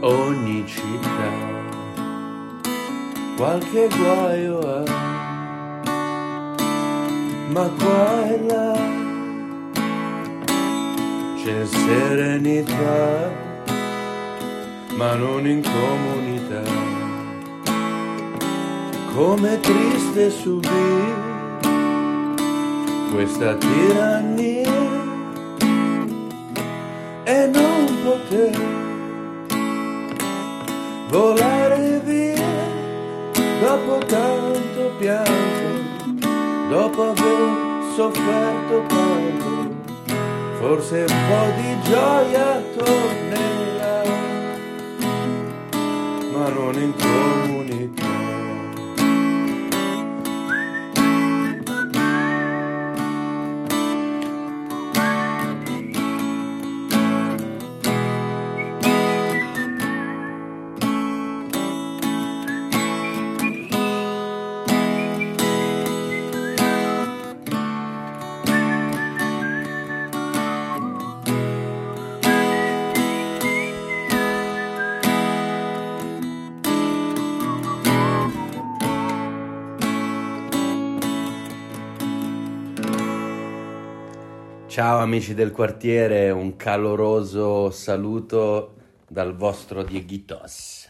Ogni città qualche guaio ha, ma qua e là c'è serenità, ma non in comunità. Come triste subire questa tirannia e non poter volare via dopo tanto pianto, dopo aver sofferto tanto. Forse un po' di gioia tornerà, ma non in comunità. Ciao amici del quartiere, un caloroso saluto dal vostro Dieghitos.